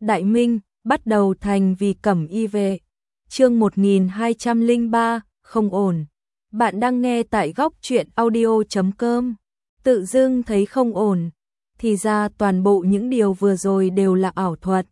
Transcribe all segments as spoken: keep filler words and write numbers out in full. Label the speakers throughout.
Speaker 1: Đại Minh, bắt đầu thành vì cẩm y vệ. Chương một nghìn hai trăm lẻ ba, không ổn. Bạn đang nghe tại góc truyện audio chấm com. Tự dưng thấy không ổn, thì ra toàn bộ những điều vừa rồi đều là ảo thuật.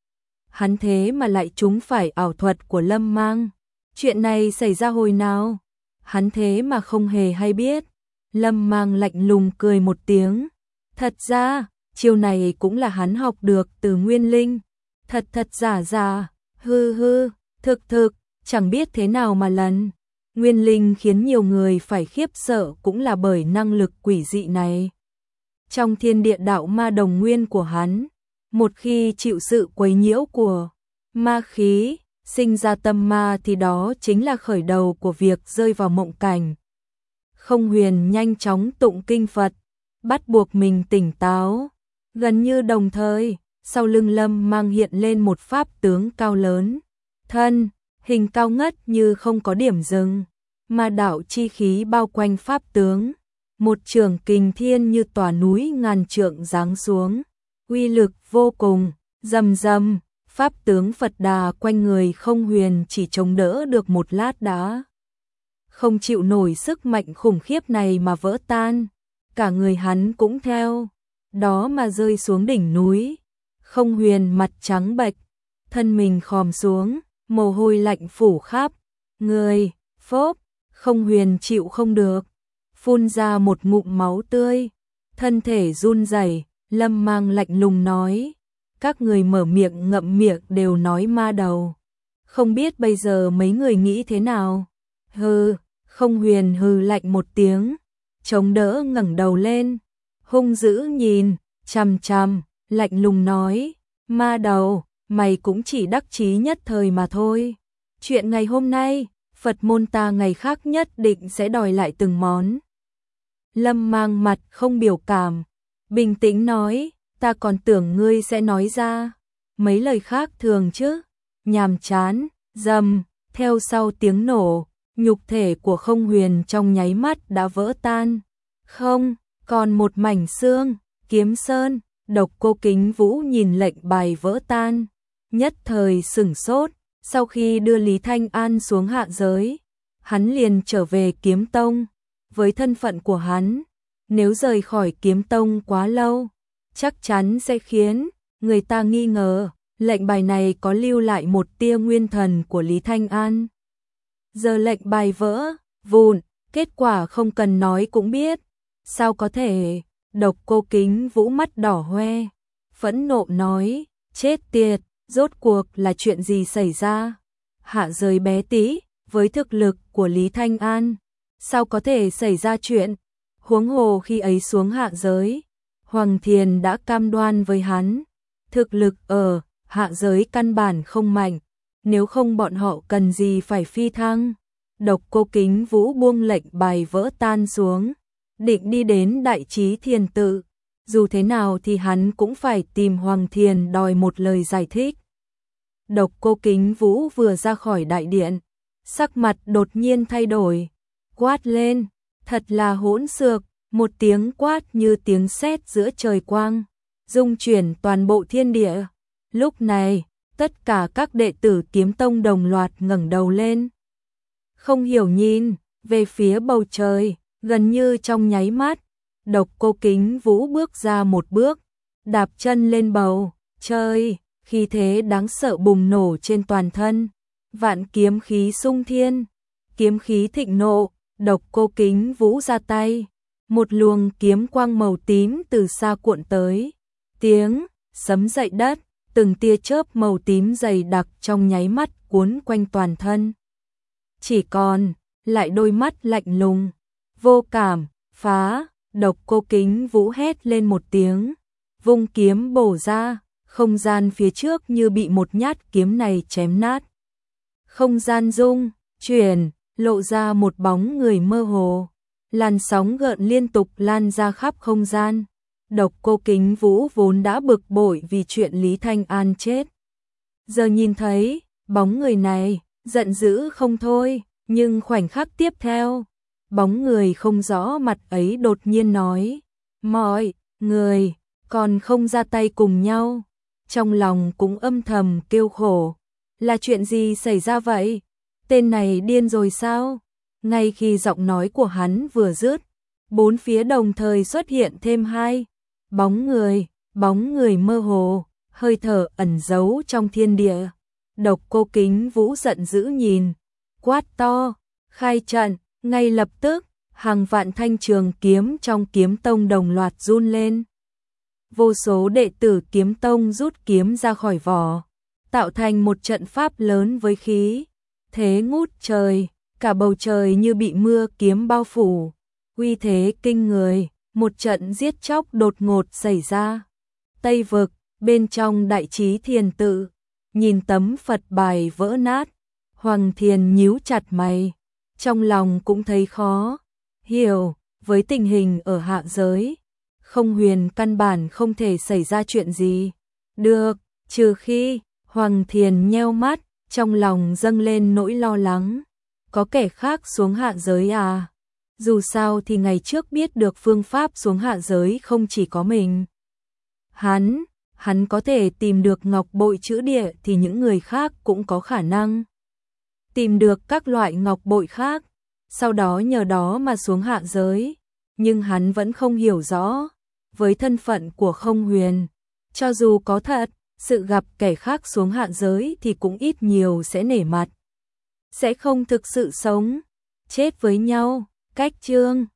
Speaker 1: Hắn thế mà lại trúng phải ảo thuật của Lâm Mang. Chuyện này xảy ra hồi nào? Hắn thế mà không hề hay biết. Lâm Mang lạnh lùng cười một tiếng. Thật ra, chiêu này cũng là hắn học được từ Nguyên Linh. Thật thật giả giả, hư hư, thực thực, chẳng biết thế nào mà lần. Nguyên Linh khiến nhiều người phải khiếp sợ cũng là bởi năng lực quỷ dị này. Trong thiên địa đạo ma đồng nguyên của hắn, một khi chịu sự quấy nhiễu của ma khí, sinh ra tâm ma thì đó chính là khởi đầu của việc rơi vào mộng cảnh. Không Huyền nhanh chóng tụng kinh Phật, bắt buộc mình tỉnh táo. Gần như đồng thời, sau lưng Lâm Mang hiện lên một pháp tướng cao lớn, thân, hình cao ngất như không có điểm dừng, ma đạo chi khí bao quanh pháp tướng, một trường kình thiên như tòa núi ngàn trượng giáng xuống, uy lực vô cùng, rầm rầm, pháp tướng Phật Đà quanh người Không Huyền chỉ chống đỡ được một lát đã không chịu nổi sức mạnh khủng khiếp này mà vỡ tan, cả người hắn cũng theo đó mà rơi xuống đỉnh núi. Không Huyền mặt trắng bệch, thân mình khom xuống, mồ hôi lạnh phủ khắp người, phốp, Không Huyền chịu không được, phun ra một ngụm máu tươi, thân thể run rẩy. Lâm Mang lạnh lùng nói, các người mở miệng ngậm miệng đều nói ma đầu, không biết bây giờ mấy người nghĩ thế nào? Hừ. Không Huyền hừ lạnh một tiếng, chống đỡ ngẩng đầu lên, hung dữ nhìn chằm chằm, lạnh lùng nói, ma đầu, mày cũng chỉ đắc chí nhất thời mà thôi. Chuyện ngày hôm nay, Phật môn ta ngày khác nhất định sẽ đòi lại từng món. Lâm Mang mặt không biểu cảm, bình tĩnh nói, ta còn tưởng ngươi sẽ nói ra mấy lời khác thường chứ. Nhàm chán, rầm, theo sau tiếng nổ, nhục thể của Không Huyền trong nháy mắt đã vỡ tan. Không, còn một mảnh xương, Kiếm Sơn. Độc Cô Kính Vũ nhìn lệnh bài vỡ tan, nhất thời sửng sốt. Sau khi đưa Lý Thanh An xuống hạ giới, hắn liền trở về Kiếm Tông. Với thân phận của hắn, nếu rời khỏi Kiếm Tông quá lâu, chắc chắn sẽ khiến người ta nghi ngờ lệnh bài này có lưu lại một tia nguyên thần của Lý Thanh An. Giờ lệnh bài vỡ vụn, kết quả không cần nói cũng biết. Sao có thể? Độc Cô Kính Vũ mắt đỏ hoe, phẫn nộ nói, chết tiệt, rốt cuộc là chuyện gì xảy ra? Hạ giới bé tí, với thực lực của Lý Thanh An, sao có thể xảy ra chuyện? Huống hồ khi ấy xuống hạ giới, Hoàng Thiền đã cam đoan với hắn, thực lực ở hạ giới căn bản không mạnh, nếu không bọn họ cần gì phải phi thăng. Độc Cô Kính Vũ buông lệnh bài vỡ tan xuống, định đi đến Đại Trí Thiền Tự. Dù thế nào thì hắn cũng phải tìm Hoàng Thiền đòi một lời giải thích. Độc Cô Kính Vũ vừa ra khỏi đại điện, sắc mặt đột nhiên thay đổi, quát lên, thật là hỗn xược, một tiếng quát như tiếng sét giữa trời quang, rung chuyển toàn bộ thiên địa. Lúc này, tất cả các đệ tử Kiếm Tông đồng loạt ngẩng đầu lên, không hiểu nhìn về phía bầu trời. Gần như trong nháy mắt, Độc Cô Kính Vũ bước ra một bước, đạp chân lên bầu trời, khí thế đáng sợ bùng nổ trên toàn thân, vạn kiếm khí sung thiên, kiếm khí thịnh nộ. Độc Cô Kính Vũ ra tay, một luồng kiếm quang màu tím từ xa cuộn tới, tiếng sấm dậy đất, từng tia chớp màu tím dày đặc trong nháy mắt cuốn quanh toàn thân. Chỉ còn lại đôi mắt lạnh lùng, vô cảm, phá. Độc Cô Kính Vũ hét lên một tiếng, vung kiếm bổ ra, không gian phía trước như bị một nhát kiếm này chém nát. Không gian rung chuyển, lộ ra một bóng người mơ hồ, làn sóng gợn liên tục lan ra khắp không gian. Độc Cô Kính Vũ vốn đã bực bội vì chuyện Lý Thanh An chết, giờ nhìn thấy bóng người này, giận dữ không thôi. Nhưng khoảnh khắc tiếp theo, bóng người không rõ mặt ấy đột nhiên nói, mọi người còn không ra tay cùng nhau. trong lòng cũng âm thầm kêu khổ. Là chuyện gì xảy ra vậy? Tên này điên rồi sao? Ngay khi giọng nói của hắn vừa dứt, bốn phía đồng thời xuất hiện thêm hai bóng người, bóng người mơ hồ, hơi thở ẩn giấu trong thiên địa. Độc Cô Kính Vũ giận dữ nhìn, quát to, khai trận. Ngay lập tức, hàng vạn thanh trường kiếm trong kiếm tông đồng loạt run lên. Vô số đệ tử kiếm tông rút kiếm ra khỏi vỏ, tạo thành một trận pháp lớn với khí thế ngút trời, cả bầu trời như bị mưa kiếm bao phủ, uy thế kinh người. Một trận giết chóc đột ngột xảy ra. Tây vực, bên trong Đại Trí Thiền tự, nhìn tấm Phật bài vỡ nát, Hoàng Thiền nhíu chặt mày, trong lòng cũng thấy khó hiểu. Với tình hình ở hạ giới, Không Huyền căn bản không thể xảy ra chuyện gì được, trừ khi Hoàng Thiền nheo mắt, trong lòng dâng lên nỗi lo lắng. Có kẻ khác xuống hạ giới à? Dù sao thì ngày trước biết được phương pháp xuống hạ giới không chỉ có mình. Hắn, hắn có thể tìm được ngọc bội trữ địa thì những người khác cũng có khả năng tìm được các loại ngọc bội khác, sau đó nhờ đó mà xuống hạ giới. Nhưng hắn vẫn không hiểu rõ, với thân phận của Không Huyền, cho dù có thật sự gặp kẻ khác xuống hạ giới thì cũng ít nhiều sẽ nể mặt, sẽ không thực sự sống chết với nhau. Cách chương